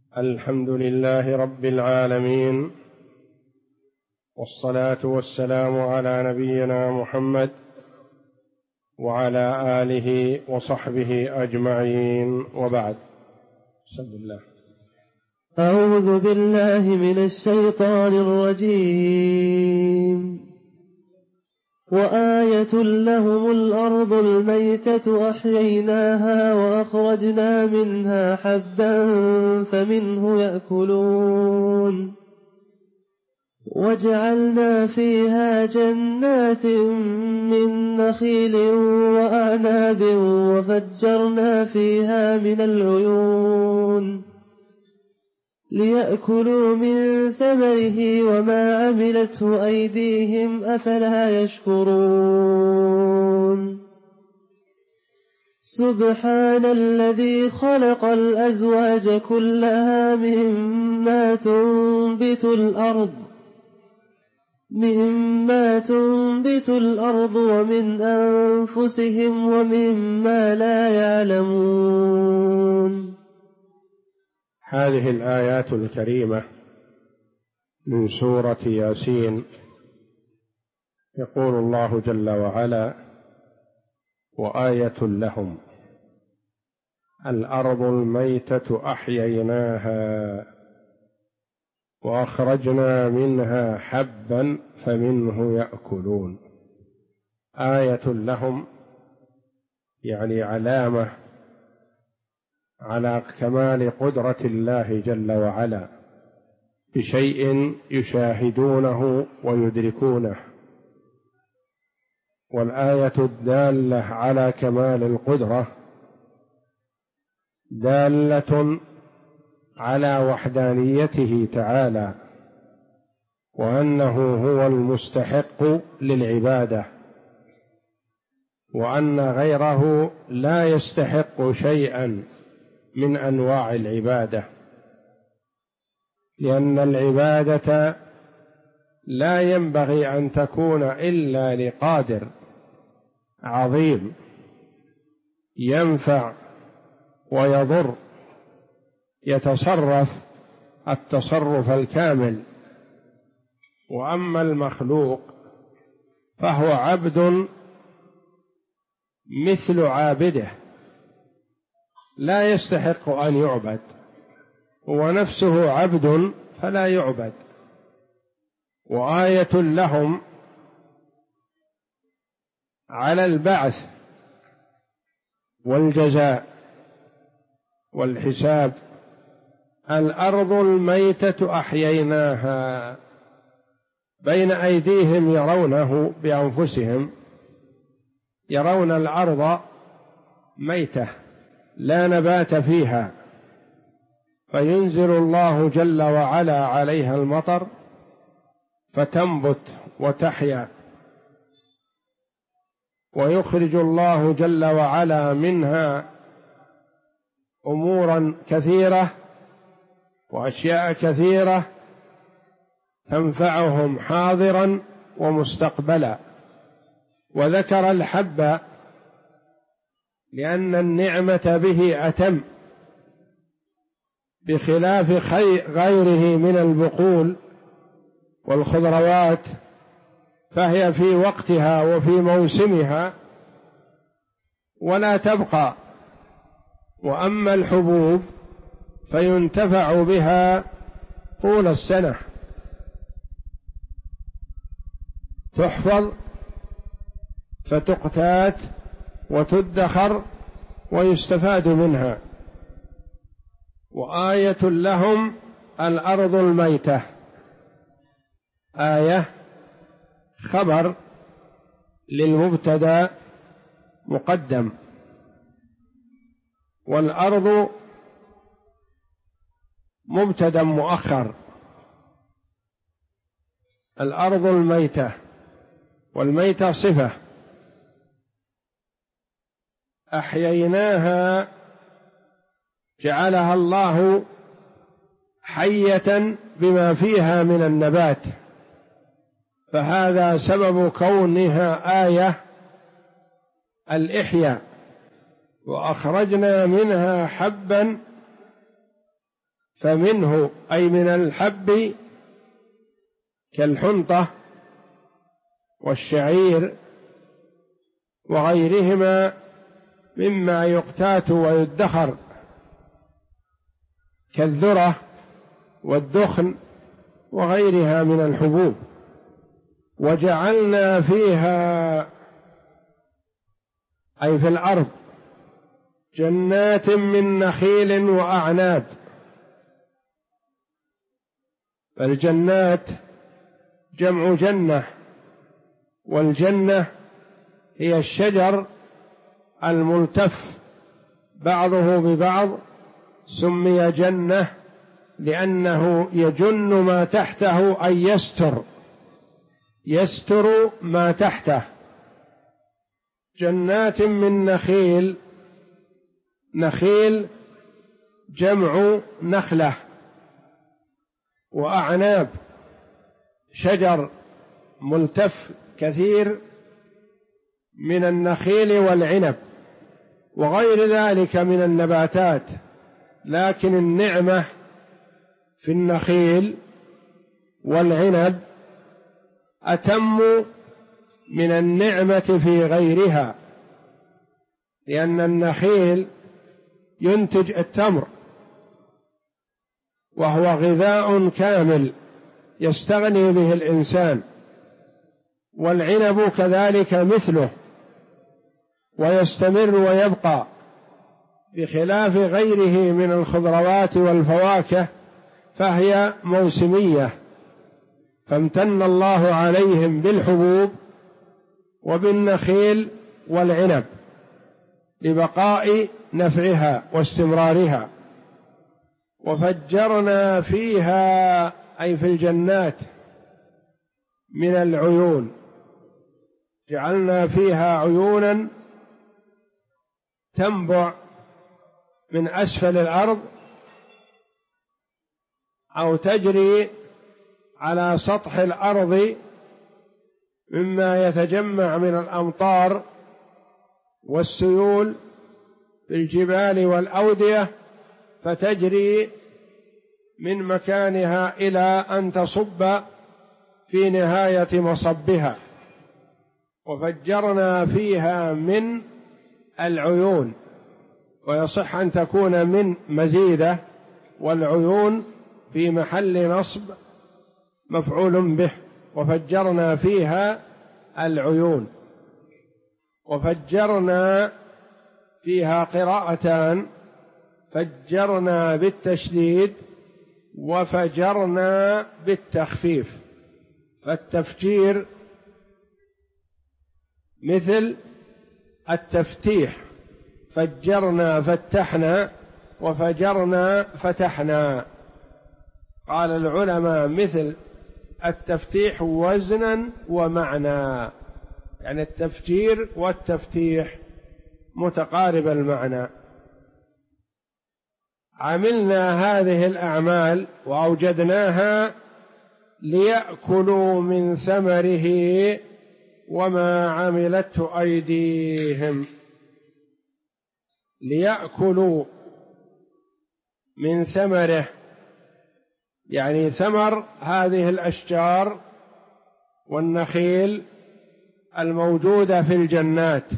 الحمد لله رب العالمين، والصلاة والسلام على نبينا محمد وعلى آله وصحبه أجمعين، وبعد. بسم الله. أعوذ بالله من الشيطان الرجيم. وآية لهم الأرض الميتة أحييناها وأخرجنا منها حبا فمنه يأكلون وجعلنا فيها جنات من نخيل وأعناب وفجرنا فيها من العيون ليأكلوا من ثمره وما عملته أيديهم أفلا يشكرون. سبحان الذي خلق الأزواج كلها مما تنبت الأرض ومن أنفسهم ومما لا يعلمون. هذه الآيات الكريمة من سورة ياسين يقول الله جل وعلا: وآية لهم الأرض الميتة أحييناها وأخرجنا منها حبا فمنه يأكلون. آية لهم يعني علامة على كمال قدرة الله جل وعلا بشيء يشاهدونه ويدركونه، والآية الدالة على كمال القدرة دالة على وحدانيته تعالى، وأنه هو المستحق للعبادة، وأن غيره لا يستحق شيئا من أنواع العبادة، لأن العبادة لا ينبغي أن تكون إلا لقادر عظيم ينفع ويضر، يتصرف التصرف الكامل. وأما المخلوق فهو عبد مثل عابده لا يستحق أن يعبد، هو نفسه عبد فلا يعبد. وآية لهم على البعث والجزاء والحساب. الأرض الميتة أحييناها، بين أيديهم يرونه بأنفسهم، يرون الأرض ميتة لا نبات فيها، فينزل الله جل وعلا عليها المطر فتنبت وتحيا، ويخرج الله جل وعلا منها أمورا كثيرة وأشياء كثيرة تنفعهم حاضرا ومستقبلا. وذكر الحب لأن النعمة به أتم، بخلاف غيره من البقول والخضروات، فهي في وقتها وفي موسمها ولا تبقى. وأما الحبوب فينتفع بها طول السنة، تحفظ فتقتات وتدخر ويستفاد منها. وآية لهم الأرض الميتة، آية خبر للمبتدأ مقدم، والأرض مبتدأ مؤخر. الأرض الميتة، والميتة صفة. أحييناها جعلها الله حية بما فيها من النبات، فهذا سبب كونها آية الإحياء. وأخرجنا منها حبا فمنه أي من الحب كالحنطة والشعير وغيرهما مما يقتات ويدخر كالذرة والدخن وغيرها من الحبوب. وجعلنا فيها أي في الأرض جنات من نخيل وأعناب. فالجنات جمع جنة، والجنة هي الشجر الملتف بعضه ببعض، سمي جنة لأنه يجن ما تحته أي يستر ما تحته. جنات من نخيل، نخيل جمع نخلة، وأعناب شجر ملتف كثير من النخيل والعنب وغير ذلك من النباتات. لكن النعمة في النخيل والعنب أتم من النعمة في غيرها، لأن النخيل ينتج التمر وهو غذاء كامل يستغني به الإنسان، والعنب كذلك مثله ويستمر ويبقى، بخلاف غيره من الخضروات والفواكه فهي موسمية. فامتن الله عليهم بالحبوب وبالنخيل والعنب لبقاء نفعها واستمرارها. وفجرنا فيها أي في الجنات من العيون، جعلنا فيها عيونا تنبع من أسفل الأرض أو تجري على سطح الأرض مما يتجمع من الأمطار والسيول في الجبال والأودية، فتجري من مكانها إلى أن تصب في نهاية مصبها. وفجرنا فيها من العيون، ويصح أن تكون من مزيدة، والعيون في محل نصب مفعول به. وفجرنا فيها العيون. وفجرنا فيها قراءتان، فجرنا بالتشديد وفجرنا بالتخفيف. فالتفجير مثل التفتيح، فجرنا فتحنا وفجرنا فتحنا. قال العلماء مثل التفتيح وزنا ومعنى، يعني التفجير والتفتيح متقارب المعنى. عملنا هذه الأعمال وأوجدناها ليأكلوا من ثمره وما عملته أيديهم. ليأكلوا من ثمره، يعني ثمر هذه الأشجار والنخيل الموجودة في الجنات،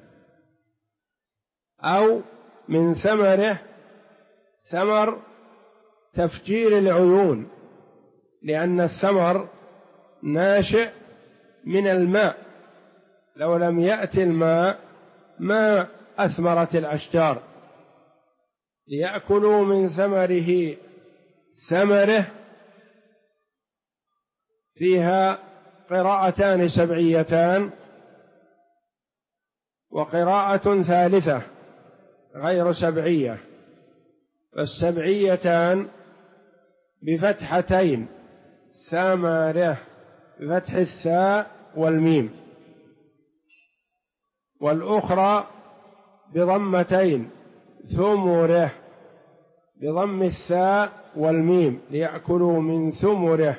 أو من ثمره ثمر تفجير العيون، لأن الثمر ناشئ من الماء، لو لم يأتي الماء ما أثمرت الأشجار. ليأكلوا من ثمره، ثمره فيها قراءتان سبعيتان وقراءة ثالثة غير سبعية، فالسبعيتان بفتحتين، ثمره بفتح الثاء والميم، والأخرى بضمتين، ثمره بضم الثاء والميم ليأكلوا من ثمره،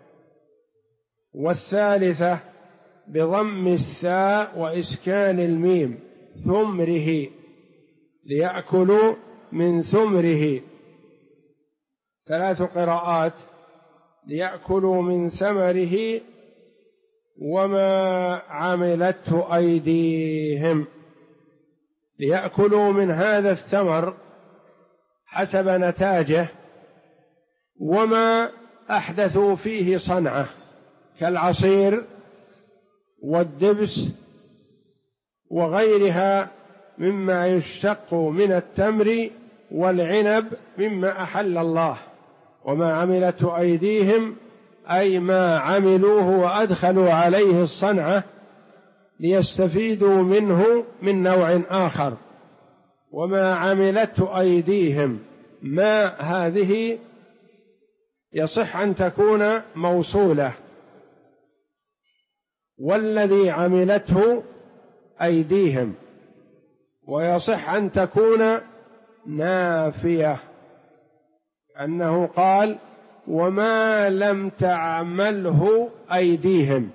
والثالثة بضم الثاء وإسكان الميم، ثمره ليأكلوا من ثمره. 3 قراءات: ليأكلوا من ثمره وما عملته أيديهم. ليأكلوا من هذا الثمر حسب نتاجه وما أحدثوا فيه صنعة كالعصير والدبس وغيرها مما يشتق من التمر والعنب مما أحل الله. وما عملته أيديهم أي ما عملوه وأدخلوا عليه الصنعة ليستفيدوا منه من نوع آخر. وما عملته أيديهم ما هذه يصح أن تكون موصولة، والذي عملته أيديهم، ويصح أن تكون نافية، أنه قال وما لم تعمله أيديهم.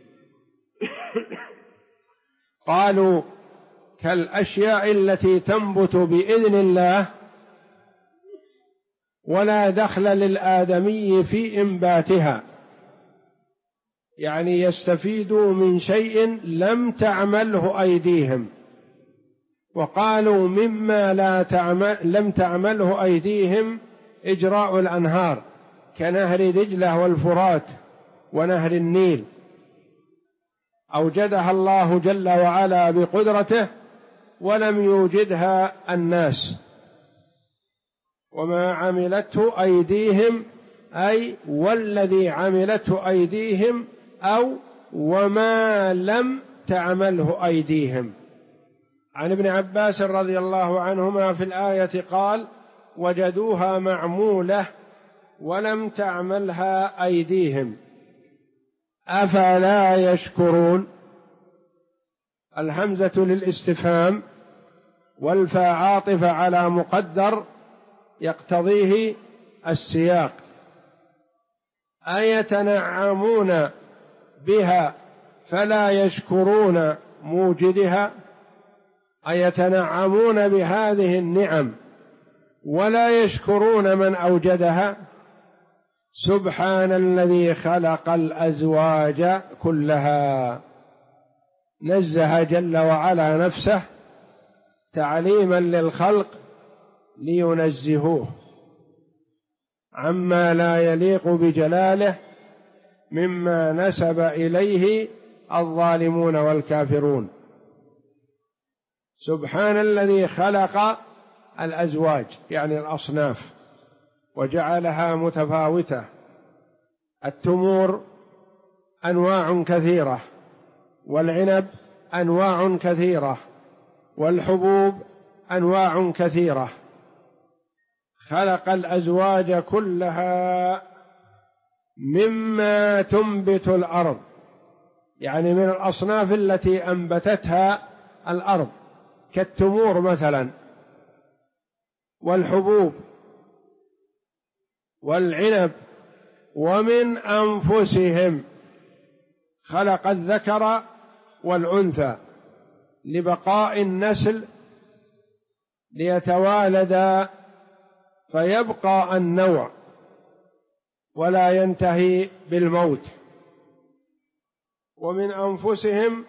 قالوا كالأشياء التي تنبت بإذن الله ولا دخل للآدمي في إنباتها، يعني يستفيدوا من شيء لم تعمله أيديهم. وقالوا مما لم تعمله أيديهم إجراء الأنهار كنهر دجلة والفرات ونهر النيل، أوجدها الله جل وعلا بقدرته ولم يوجدها الناس. وما عملته أيديهم أي والذي عملته أيديهم أو وما لم تعمله أيديهم. عن ابن عباس رضي الله عنهما في الآية قال وجدوها معمولة ولم تعملها أيديهم أفلا يشكرون. الهمزة للاستفهام والفاء عاطفة على مقدر يقتضيه السياق. أيتنعمون بها فلا يشكرون موجدها، أيتنعمون بهذه النعم ولا يشكرون من أوجدها. سبحان الذي خلق الأزواج كلها، نزه جل وعلا نفسه تعليما للخلق لينزهوه عما لا يليق بجلاله مما نسب إليه الظالمون والكافرون. سبحان الذي خلق الأزواج يعني الأصناف وجعلها متفاوتة. التمور أنواع كثيرة، والعنب أنواع كثيرة، والحبوب أنواع كثيرة. خلق الأزواج كلها مما تنبت الأرض، يعني من الأصناف التي أنبتتها الأرض كالتمور مثلا، والحبوب والعنب. ومن أنفسهم خلق الذكر والأنثى لبقاء النسل ليتوالد فيبقى النوع ولا ينتهي بالموت. ومن أنفسهم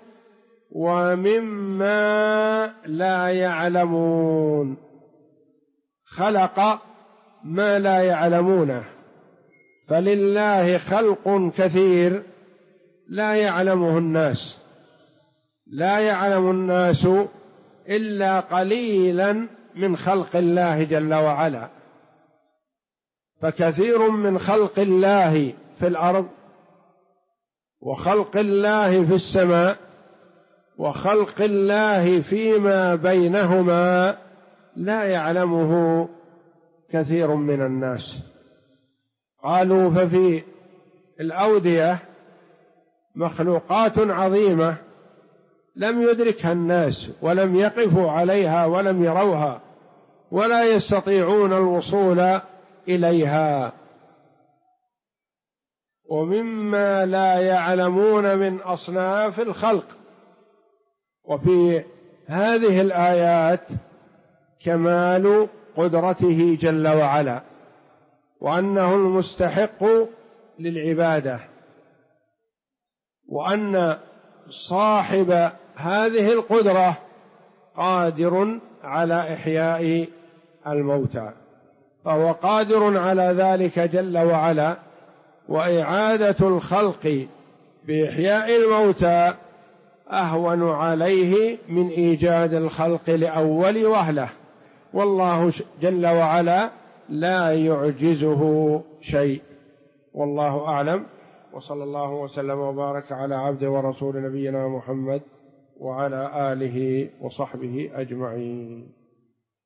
ومما لا يعلمون، خلق ما لا يعلمونه، فلله خلق كثير لا يعلمه الناس، لا يعلم الناس إلا قليلا من خلق الله جل وعلا. فكثير من خلق الله في الأرض وخلق الله في السماء وخلق الله فيما بينهما لا يعلمه كثير من الناس. قالوا ففي الأودية مخلوقات عظيمة لم يدركها الناس ولم يقفوا عليها ولم يروها ولا يستطيعون الوصول إليها. ومما لا يعلمون من أصناف الخلق. وفي هذه الآيات كمال قدرته جل وعلا وأنه المستحق للعبادة، وأن صاحب هذه القدرة قادر على إحياء الموتى، فهو قادر على ذلك جل وعلا. وإعادة الخلق بإحياء الموتى أهون عليه من إيجاد الخلق لأول وهلة، والله جل وعلا لا يعجزه شيء. والله أعلم، وصلى الله وسلم وبارك على عبده ورسول نبينا محمد وعلى آله وصحبه أجمعين.